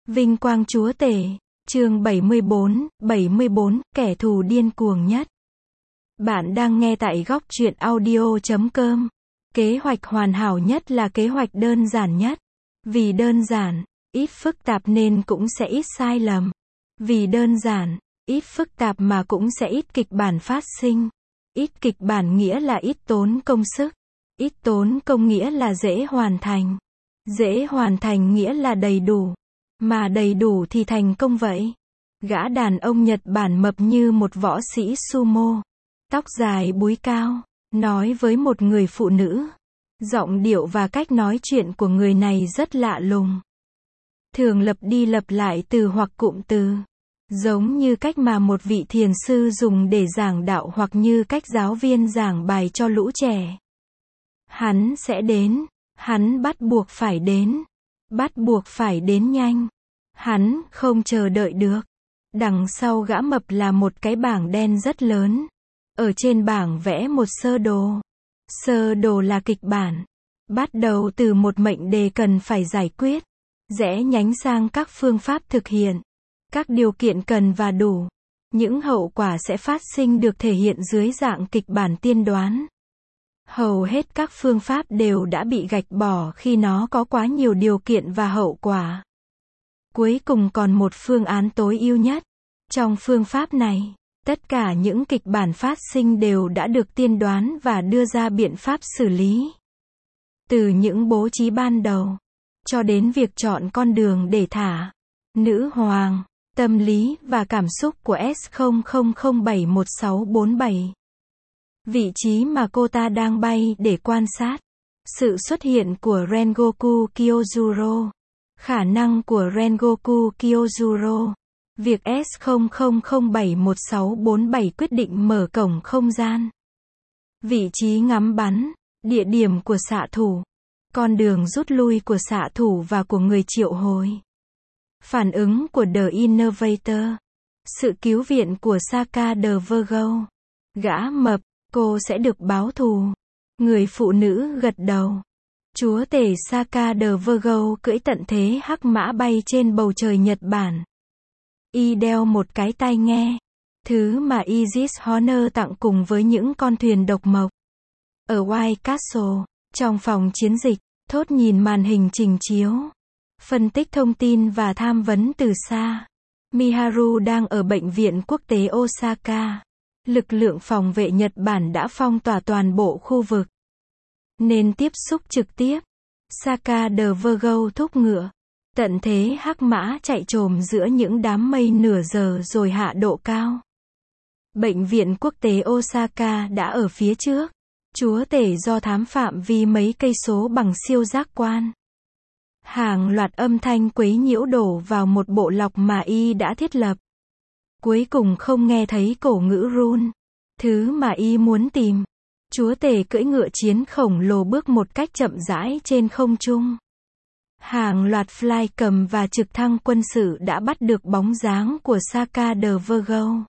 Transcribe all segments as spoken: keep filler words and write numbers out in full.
Vinh quang chúa tể. Chương bảy mươi bốn, bảy mươi bốn, kẻ thù điên cuồng nhất. Bạn đang nghe tại góc truyện audio chấm com. Kế hoạch hoàn hảo nhất là kế hoạch đơn giản nhất. Vì đơn giản, ít phức tạp nên cũng sẽ ít sai lầm. Vì đơn giản, ít phức tạp mà cũng sẽ ít kịch bản phát sinh. Ít kịch bản nghĩa là ít tốn công sức. Ít tốn công nghĩa là dễ hoàn thành. Dễ hoàn thành nghĩa là đầy đủ. Mà đầy đủ thì thành công vậy. Gã đàn ông Nhật Bản mập như một võ sĩ sumo. Tóc dài búi cao. Nói với một người phụ nữ. Giọng điệu và cách nói chuyện của người này rất lạ lùng. Thường lặp đi lặp lại từ hoặc cụm từ. Giống như cách mà một vị thiền sư dùng để giảng đạo hoặc như cách giáo viên giảng bài cho lũ trẻ. Hắn sẽ đến. Hắn bắt buộc phải đến. Bắt buộc phải đến nhanh. Hắn không chờ đợi được. Đằng sau gã mập là một cái bảng đen rất lớn. Ở trên bảng vẽ một sơ đồ. Sơ đồ là kịch bản. Bắt đầu từ một mệnh đề cần phải giải quyết. Rẽ nhánh sang các phương pháp thực hiện. Các điều kiện cần và đủ. Những hậu quả sẽ phát sinh được thể hiện dưới dạng kịch bản tiên đoán. Hầu hết các phương pháp đều đã bị gạch bỏ khi nó có quá nhiều điều kiện và hậu quả. Cuối cùng còn một phương án tối ưu nhất. Trong phương pháp này, tất cả những kịch bản phát sinh đều đã được tiên đoán và đưa ra biện pháp xử lý. Từ những bố trí ban đầu, cho đến việc chọn con đường để thả. Nữ hoàng, tâm lý và cảm xúc của S không không không bảy một sáu bốn bảy. Vị trí mà cô ta đang bay để quan sát. Sự xuất hiện của Rengoku Kyojuro. Khả năng của Rengoku Kyojuro. Việc S không không không bảy một sáu bốn bảy quyết định mở cổng không gian. Vị trí ngắm bắn. Địa điểm của xạ thủ. Con đường rút lui của xạ thủ và của người triệu hồi. Phản ứng của The Innovator. Sự cứu viện của Saka the Virgo. Gã mập, cô sẽ được báo thù. Người phụ nữ gật đầu. Chúa tể Saka the Virgo cưỡi tận thế hắc mã bay trên bầu trời Nhật Bản. Y đeo một cái tai nghe. Thứ mà Isis Honor tặng cùng với những con thuyền độc mộc. Ở White Castle, trong phòng chiến dịch, Thốt nhìn màn hình trình chiếu. Phân tích thông tin và tham vấn từ xa. Miharu đang ở bệnh viện quốc tế Osaka. Lực lượng phòng vệ Nhật Bản đã phong tỏa toàn bộ khu vực. Nên tiếp xúc trực tiếp. Saka the Virgo thúc ngựa. Tận thế hắc mã chạy trồm giữa những đám mây nửa giờ rồi hạ độ cao. Bệnh viện quốc tế Osaka đã ở phía trước. Chúa tể do thám phạm vi mấy cây số bằng siêu giác quan. Hàng loạt âm thanh quấy nhiễu đổ vào một bộ lọc mà y đã thiết lập. Cuối cùng không nghe thấy cổ ngữ run. Thứ mà y muốn tìm. Chúa tể cưỡi ngựa chiến khổng lồ bước một cách chậm rãi trên không trung. Hàng loạt fly cầm và trực thăng quân sự đã bắt được bóng dáng của Saka the Virgo.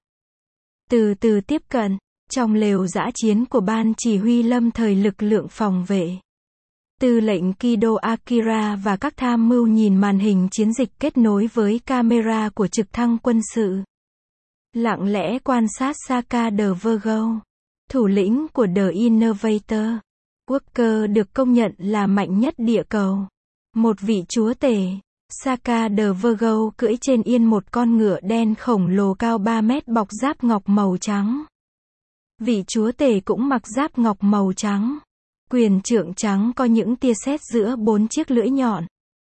Từ từ tiếp cận, trong lều dã chiến của ban chỉ huy lâm thời lực lượng phòng vệ. Tư lệnh Kido Akira và các tham mưu nhìn màn hình chiến dịch kết nối với camera của trực thăng quân sự. Lặng lẽ quan sát Saka the Virgo, thủ lĩnh của The Innovator. Walker được công nhận là mạnh nhất địa cầu. Một vị chúa tể. Saka the Virgo cưỡi trên yên một con ngựa đen khổng lồ cao ba mét bọc giáp ngọc màu trắng. Vị chúa tể cũng mặc giáp ngọc màu trắng. Quyền trượng trắng có những tia sét giữa bốn chiếc lưỡi nhọn.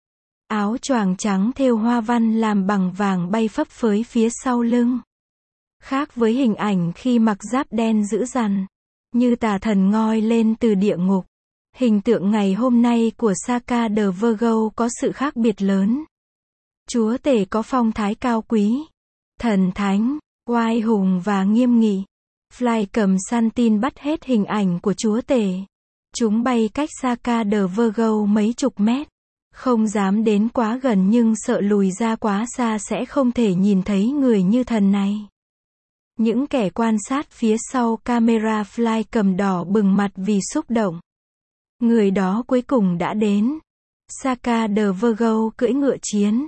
Áo choàng trắng thêu hoa văn làm bằng vàng bay phấp phới phía sau lưng. Khác với hình ảnh khi mặc giáp đen dữ dằn, như tà thần ngoi lên từ địa ngục. Hình tượng ngày hôm nay của Saka the Virgo có sự khác biệt lớn. Chúa tể có phong thái cao quý, thần thánh, oai hùng và nghiêm nghị. Fly cầm săn tin bắt hết hình ảnh của chúa tể. Chúng bay cách Saka the Virgo mấy chục mét. Không dám đến quá gần nhưng sợ lùi ra quá xa sẽ không thể nhìn thấy người như thần này. Những kẻ quan sát phía sau camera fly cầm đỏ bừng mặt vì xúc động. Người đó cuối cùng đã đến. Saka the Virgo cưỡi ngựa chiến.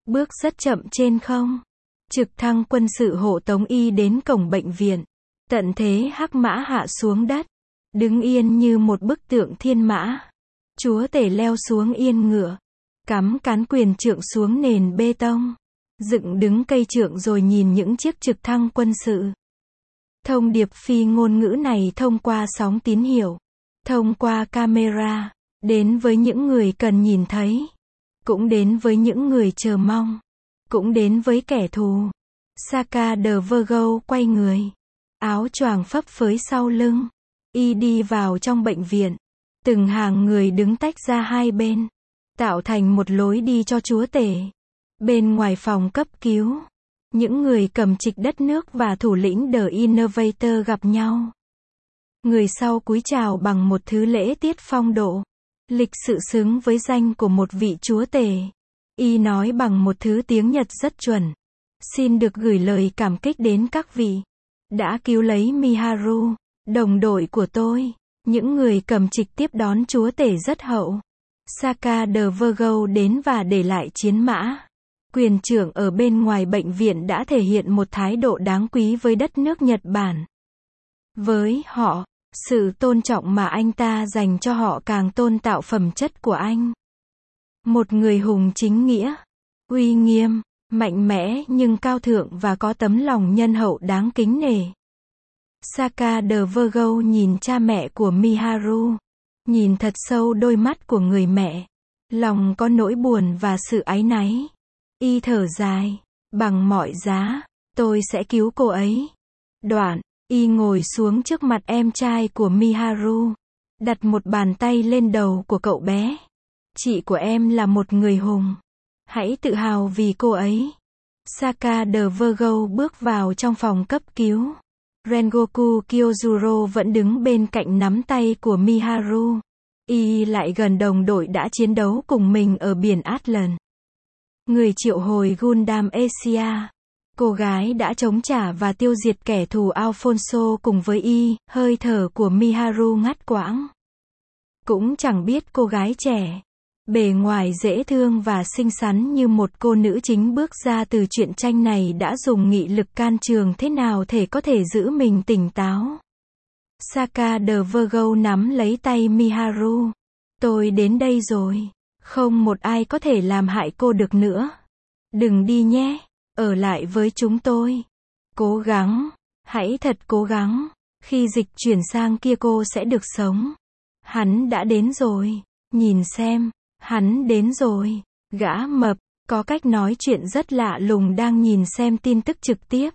Bước rất chậm trên không. Trực thăng quân sự hộ tống y đến cổng bệnh viện. Tận thế hắc mã hạ xuống đất. Đứng yên như một bức tượng thiên mã. Chúa tể leo xuống yên ngựa. Cắm cán quyền trượng xuống nền bê tông. Dựng đứng cây trượng rồi nhìn những chiếc trực thăng quân sự. Thông điệp phi ngôn ngữ này thông qua sóng tín hiệu. Thông qua camera. Đến với những người cần nhìn thấy. Cũng đến với những người chờ mong. Cũng đến với kẻ thù. Saka de Virgo quay người. Áo choàng phấp phới sau lưng. Y đi vào trong bệnh viện. Từng hàng người đứng tách ra hai bên. Tạo thành một lối đi cho chúa tể. Bên ngoài phòng cấp cứu. Những người cầm trịch đất nước và thủ lĩnh The Innovator gặp nhau. Người sau cúi chào bằng một thứ lễ tiết phong độ. Lịch sự xứng với danh của một vị chúa tể. Y nói bằng một thứ tiếng Nhật rất chuẩn. Xin được gửi lời cảm kích đến các vị. Đã cứu lấy Miharu, đồng đội của tôi. Những người cầm trịch tiếp đón chúa tể rất hậu. Saka de Virgo đến và để lại chiến mã. Quyền trưởng ở bên ngoài bệnh viện đã thể hiện một thái độ đáng quý với đất nước Nhật Bản. Với họ, sự tôn trọng mà anh ta dành cho họ càng tôn tạo phẩm chất của anh. Một người hùng chính nghĩa, uy nghiêm, mạnh mẽ nhưng cao thượng và có tấm lòng nhân hậu đáng kính nể. Saka de Virgo nhìn cha mẹ của Miharu. Nhìn thật sâu đôi mắt của người mẹ. Lòng có nỗi buồn và sự áy náy. Y thở dài. Bằng mọi giá, tôi sẽ cứu cô ấy. Đoạn, Y ngồi xuống trước mặt em trai của Miharu. Đặt một bàn tay lên đầu của cậu bé. Chị của em là một người hùng. Hãy tự hào vì cô ấy. Saka de Virgo bước vào trong phòng cấp cứu. Rengoku Kyojuro vẫn đứng bên cạnh nắm tay của Miharu. Y lại gần đồng đội đã chiến đấu cùng mình ở biển Atlant. Người triệu hồi Gundam Asia. Cô gái đã chống trả và tiêu diệt kẻ thù Alfonso cùng với Y. Hơi thở của Miharu ngắt quãng. Cũng chẳng biết cô gái trẻ, bề ngoài dễ thương và xinh xắn như một cô nữ chính bước ra từ truyện tranh này đã dùng nghị lực can trường thế nào để có thể giữ mình tỉnh táo. Saka de Virgo nắm lấy tay Miharu. Tôi đến đây rồi. Không một ai có thể làm hại cô được nữa. Đừng đi nhé. Ở lại với chúng tôi. Cố gắng. Hãy thật cố gắng. Khi dịch chuyển sang kia cô sẽ được sống. Hắn đã đến rồi. Nhìn xem. Hắn đến rồi. Gã mập, có cách nói chuyện rất lạ lùng đang nhìn xem tin tức trực tiếp.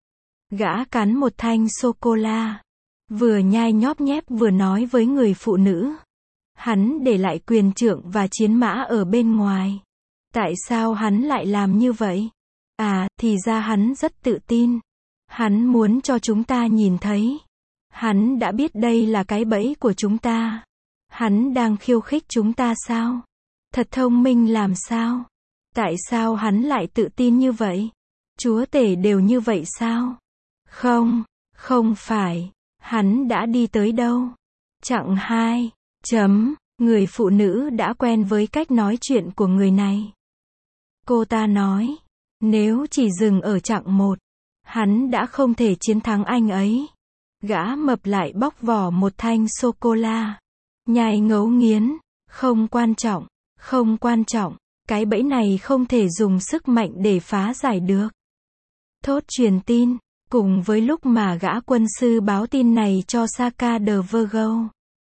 Gã cắn một thanh sô-cô-la. Vừa nhai nhóp nhép vừa nói với người phụ nữ. Hắn để lại quyền trượng và chiến mã ở bên ngoài. Tại sao hắn lại làm như vậy? À, thì ra hắn rất tự tin. Hắn muốn cho chúng ta nhìn thấy. Hắn đã biết đây là cái bẫy của chúng ta. Hắn đang khiêu khích chúng ta sao? Thật thông minh làm sao? Tại sao hắn lại tự tin như vậy? Chúa tể đều như vậy sao? Không, không phải. Hắn đã đi tới đâu? Chặng hai. Chấm. Người phụ nữ đã quen với cách nói chuyện của người này. Cô ta nói, nếu chỉ dừng ở chặng một, hắn đã không thể chiến thắng anh ấy. Gã mập lại bóc vỏ một thanh sô-cô-la. Nhai ngấu nghiến. Không quan trọng, không quan trọng. Cái bẫy này không thể dùng sức mạnh để phá giải được. Thốt truyền tin. Cùng với lúc mà gã quân sư báo tin này cho Saka de Virgo,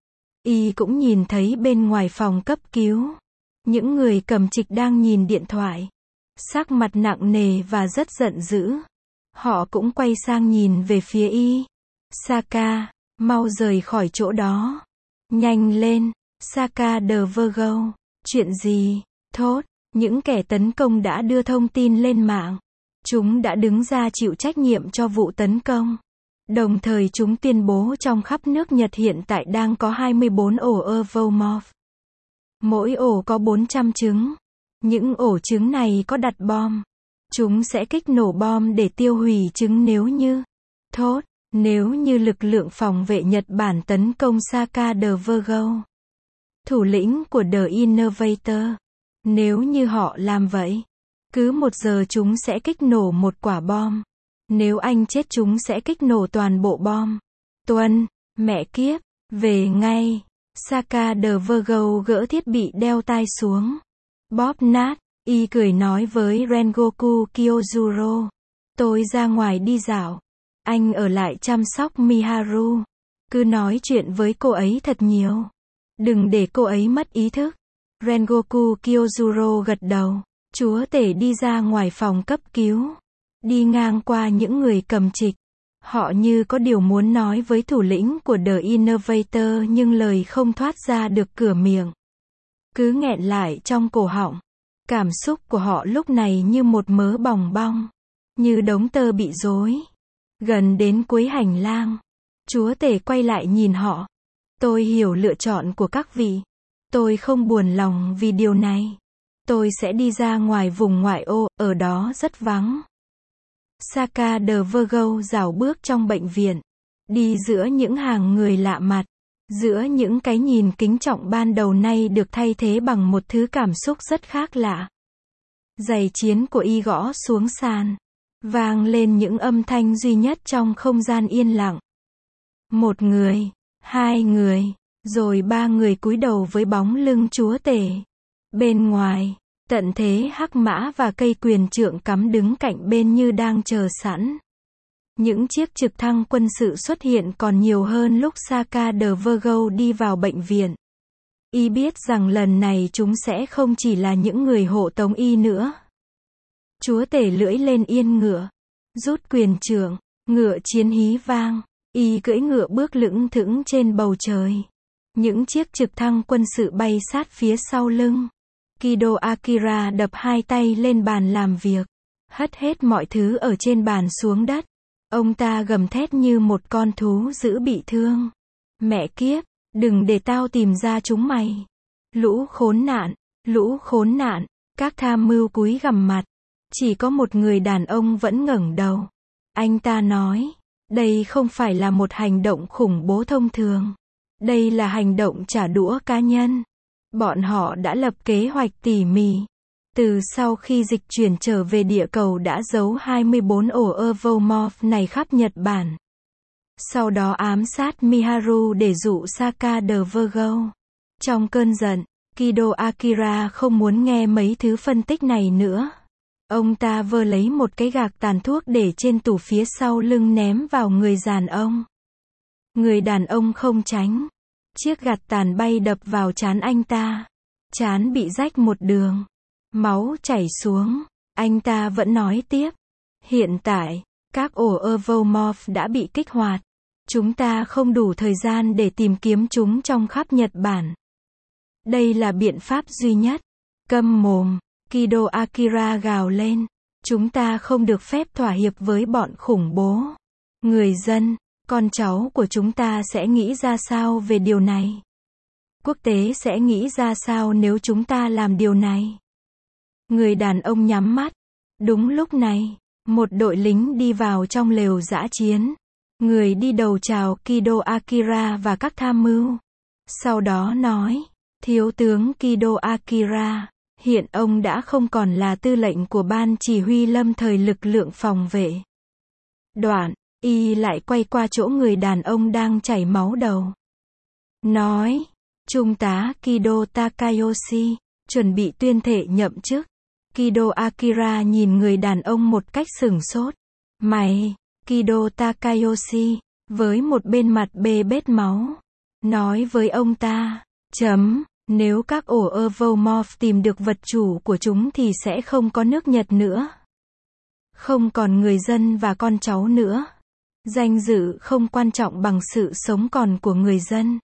Y cũng nhìn thấy bên ngoài phòng cấp cứu. Những người cầm trịch đang nhìn điện thoại. Sắc mặt nặng nề và rất giận dữ. Họ cũng quay sang nhìn về phía Y. Saka, mau rời khỏi chỗ đó. Nhanh lên, Saka de Virgo. Chuyện gì? Thốt, những kẻ tấn công đã đưa thông tin lên mạng. Chúng đã đứng ra chịu trách nhiệm cho vụ tấn công. Đồng thời chúng tuyên bố trong khắp nước Nhật hiện tại đang có hai mươi bốn ổ Evomorph. Mỗi ổ có bốn trăm trứng. Những ổ trứng này có đặt bom. Chúng sẽ kích nổ bom để tiêu hủy trứng nếu như. Thốt, nếu như lực lượng phòng vệ Nhật Bản tấn công Saka de Virgo, thủ lĩnh của The Innovator. Nếu như họ làm vậy, Cứ một giờ chúng sẽ kích nổ một quả bom. Nếu anh chết chúng sẽ kích nổ toàn bộ bom. Tuân, mẹ kiếp, về ngay. Saka the Virgo gỡ thiết bị đeo tai xuống. Bóp nát, y cười nói với Rengoku Kyojuro. Tôi ra ngoài đi dạo. Anh ở lại chăm sóc Miharu. Cứ nói chuyện với cô ấy thật nhiều. Đừng để cô ấy mất ý thức. Rengoku Kyojuro gật đầu. Chúa tể đi ra ngoài phòng cấp cứu. Đi ngang qua những người cầm trịch. Họ như có điều muốn nói với thủ lĩnh của The Innovator nhưng lời không thoát ra được cửa miệng. Cứ nghẹn lại trong cổ họng. Cảm xúc của họ lúc này như một mớ bòng bong. Như đống tơ bị rối. Gần đến cuối hành lang. Chúa tể quay lại nhìn họ. Tôi hiểu lựa chọn của các vị. Tôi không buồn lòng vì điều này. Tôi sẽ đi ra ngoài vùng ngoại ô, ở đó rất vắng. Saka the Virgo rảo bước trong bệnh viện. Đi giữa những hàng người lạ mặt. Giữa những cái nhìn kính trọng ban đầu nay được thay thế bằng một thứ cảm xúc rất khác lạ. Giày chiến của y gõ xuống sàn. Vang lên những âm thanh duy nhất trong không gian yên lặng. Một người, hai người, rồi ba người cúi đầu với bóng lưng chúa tể. Bên ngoài, tận thế hắc mã và cây quyền trượng cắm đứng cạnh bên như đang chờ sẵn. Những chiếc trực thăng quân sự xuất hiện còn nhiều hơn lúc Saka the Virgo đi vào bệnh viện. Y biết rằng lần này chúng sẽ không chỉ là những người hộ tống y nữa. Chúa tể lưỡi lên yên ngựa. Rút quyền trượng, ngựa chiến hí vang. Y cưỡi ngựa bước lững thững trên bầu trời. Những chiếc trực thăng quân sự bay sát phía sau lưng. Kido Akira đập hai tay lên bàn làm việc. Hất hết mọi thứ ở trên bàn xuống đất. Ông ta gầm thét như một con thú dữ bị thương. Mẹ kiếp, đừng để tao tìm ra chúng mày. Lũ khốn nạn, lũ khốn nạn. Các tham mưu cúi gằm mặt. Chỉ có một người đàn ông vẫn ngẩng đầu. Anh ta nói, đây không phải là một hành động khủng bố thông thường. Đây là hành động trả đũa cá nhân. Bọn họ đã lập kế hoạch tỉ mỉ. Từ sau khi dịch chuyển trở về địa cầu đã giấu hai mươi bốn ổ Evomorph này khắp Nhật Bản. Sau đó ám sát Miharu để dụ Saka the Virgo. Trong cơn giận, Kido Akira không muốn nghe mấy thứ phân tích này nữa. Ông ta vơ lấy một cái gạc tàn thuốc để trên tủ phía sau lưng ném vào người đàn ông. Người đàn ông không tránh. Chiếc gạt tàn bay đập vào trán anh ta. Trán bị rách một đường. Máu chảy xuống. Anh ta vẫn nói tiếp. Hiện tại, các ổ Evomorph đã bị kích hoạt. Chúng ta không đủ thời gian để tìm kiếm chúng trong khắp Nhật Bản. Đây là biện pháp duy nhất. Câm mồm. Kido Akira gào lên. Chúng ta không được phép thỏa hiệp với bọn khủng bố. Người dân, con cháu của chúng ta sẽ nghĩ ra sao về điều này? Quốc tế sẽ nghĩ ra sao nếu chúng ta làm điều này? Người đàn ông nhắm mắt. Đúng lúc này, một đội lính đi vào trong lều dã chiến. Người đi đầu chào Kido Akira và các tham mưu. Sau đó nói, thiếu tướng Kido Akira. Hiện ông đã không còn là tư lệnh của ban chỉ huy lâm thời lực lượng phòng vệ. Đoạn, y lại quay qua chỗ người đàn ông đang chảy máu đầu. Nói, Trung tá Kido Takayoshi, chuẩn bị tuyên thệ nhậm chức. Kido Akira nhìn người đàn ông một cách sửng sốt. Mày, Kido Takayoshi, với một bên mặt bê bết máu. Nói với ông ta, chấm. Nếu các ổ Evomorph tìm được vật chủ của chúng thì sẽ không có nước Nhật nữa. Không còn người dân và con cháu nữa. Danh dự không quan trọng bằng sự sống còn của người dân.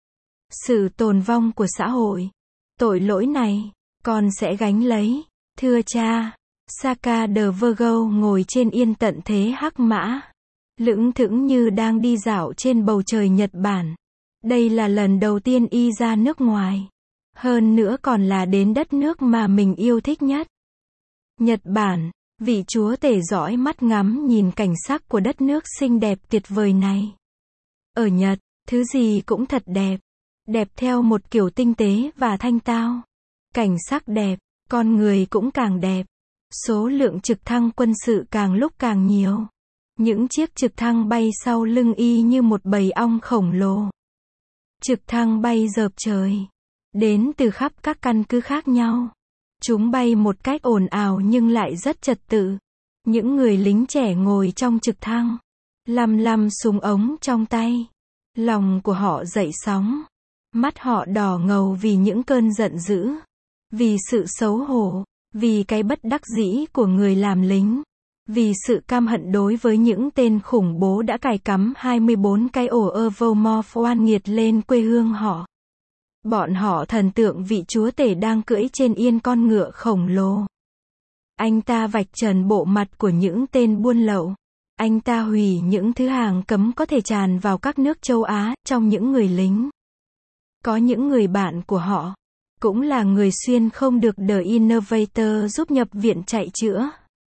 Sự tồn vong của xã hội. Tội lỗi này, con sẽ gánh lấy. Thưa cha, Saka the Virgo ngồi trên yên tận thế hắc mã. Lững thững như đang đi dạo trên bầu trời Nhật Bản. Đây là lần đầu tiên y ra nước ngoài. Hơn nữa còn là đến đất nước mà mình yêu thích nhất. Nhật Bản, vị chúa tể dõi mắt ngắm nhìn cảnh sắc của đất nước xinh đẹp tuyệt vời này. Ở Nhật, thứ gì cũng thật đẹp. Đẹp theo một kiểu tinh tế và thanh tao. Cảnh sắc đẹp, con người cũng càng đẹp. Số lượng trực thăng quân sự càng lúc càng nhiều. Những chiếc trực thăng bay sau lưng y như một bầy ong khổng lồ. Trực thăng bay dợp trời. Đến từ khắp các căn cứ khác nhau. Chúng bay một cách ồn ào nhưng lại rất trật tự. Những người lính trẻ ngồi trong trực thăng. Lăm lăm súng ống trong tay. Lòng của họ dậy sóng. Mắt họ đỏ ngầu vì những cơn giận dữ. Vì sự xấu hổ. Vì cái bất đắc dĩ của người làm lính. Vì sự căm hận đối với những tên khủng bố đã cài cắm hai mươi bốn cái ổ Evermorph oan nghiệt lên quê hương họ. Bọn họ thần tượng vị chúa tể đang cưỡi trên yên con ngựa khổng lồ. Anh ta vạch trần bộ mặt của những tên buôn lậu. Anh ta hủy những thứ hàng cấm có thể tràn vào các nước châu Á trong những người lính. Có những người bạn của họ, cũng là người xuyên không được The Innovator giúp nhập viện chạy chữa.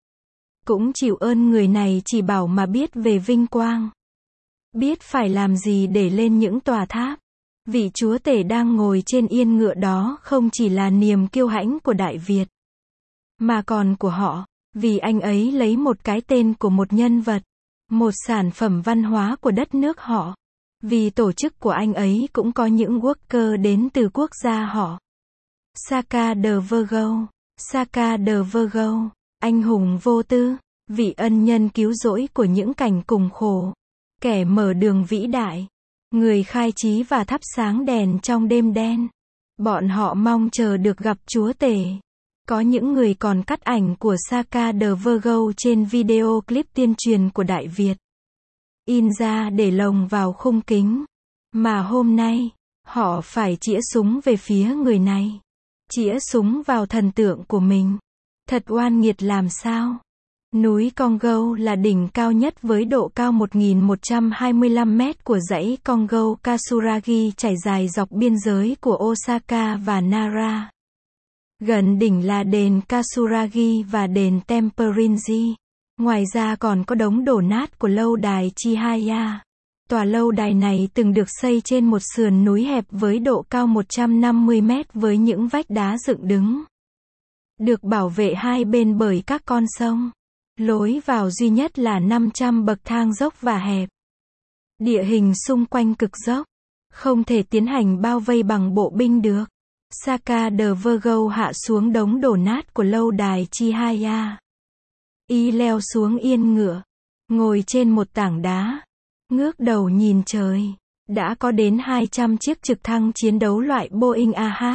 Cũng chịu ơn người này chỉ bảo mà biết về vinh quang. Biết phải làm gì để lên những tòa tháp. Vị chúa tể đang ngồi trên yên ngựa đó không chỉ là niềm kiêu hãnh của Đại Việt, mà còn của họ, vì anh ấy lấy một cái tên của một nhân vật, một sản phẩm văn hóa của đất nước họ. Vì tổ chức của anh ấy cũng có những worker đến từ quốc gia họ. Saka de Virgo, Saka de Virgo, anh hùng vô tư, vị ân nhân cứu rỗi của những cảnh cùng khổ, kẻ mở đường vĩ đại, người khai trí và thắp sáng đèn trong đêm đen. Bọn họ mong chờ được gặp chúa tể. Có những người còn cắt ảnh của Saka de Virgo trên video clip tuyên truyền của Đại Việt. In ra để lồng vào khung kính. Mà hôm nay, họ phải chĩa súng về phía người này. Chĩa súng vào thần tượng của mình. Thật oan nghiệt làm sao? Núi Congo là đỉnh cao nhất với độ cao một nghìn một trăm hai mươi lăm mét của dãy Congo Kasuragi trải dài dọc biên giới của Osaka và Nara. Gần đỉnh là đền Kasuragi và đền Temperinji. Ngoài ra còn có đống đổ nát của lâu đài Chihaya. Tòa lâu đài này từng được xây trên một sườn núi hẹp với độ cao một trăm năm mươi mét với những vách đá dựng đứng. Được bảo vệ hai bên bởi các con sông. Lối vào duy nhất là năm trăm bậc thang dốc và hẹp. Địa hình xung quanh cực dốc. Không thể tiến hành bao vây bằng bộ binh được. Saka de Virgo hạ xuống đống đổ nát của lâu đài Chihaya. Y leo xuống yên ngựa. Ngồi trên một tảng đá. Ngước đầu nhìn trời. Đã có đến hai trăm chiếc trực thăng chiến đấu loại Boeing A H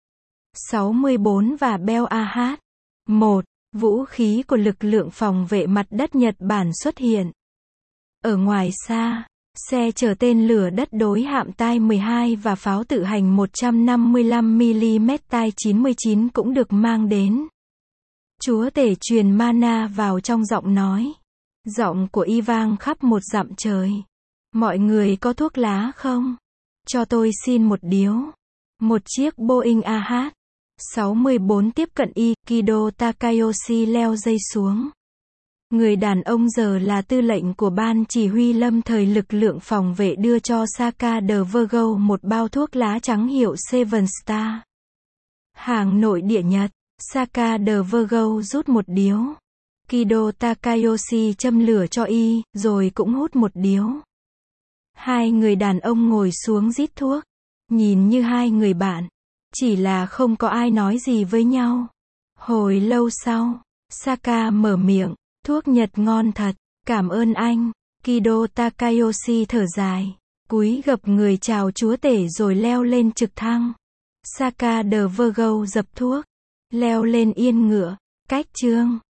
sáu mươi bốn và Bell A H một. Vũ khí của lực lượng phòng vệ mặt đất Nhật Bản xuất hiện. Ở ngoài xa, xe chở tên lửa đất đối hạm Tai mười hai và pháo tự hành một trăm năm mươi lăm mi-li-mét Tai chín mươi chín cũng được mang đến. Chúa tể truyền mana vào trong giọng nói. Giọng của y vang khắp một dặm trời. Mọi người có thuốc lá không? Cho tôi xin một điếu. Một chiếc Boeing A H sáu mươi bốn tiếp cận y, Kido Takayoshi leo dây xuống. Người đàn ông giờ là tư lệnh của ban chỉ huy lâm thời lực lượng phòng vệ đưa cho Saka de Virgo một bao thuốc lá trắng hiệu Seven Star. Hàng nội địa Nhật, Saka de Virgo rút một điếu. Kido Takayoshi châm lửa cho y, rồi cũng hút một điếu. Hai người đàn ông ngồi xuống rít thuốc. Nhìn như hai người bạn. Chỉ là không có ai nói gì với nhau. Hồi lâu sau, Saka mở miệng. Thuốc Nhật ngon thật. Cảm ơn anh. Kido Takayoshi thở dài. Cúi gập người chào chúa tể rồi leo lên trực thăng. Saka de Virgo dập thuốc. Leo lên yên ngựa. Cách chương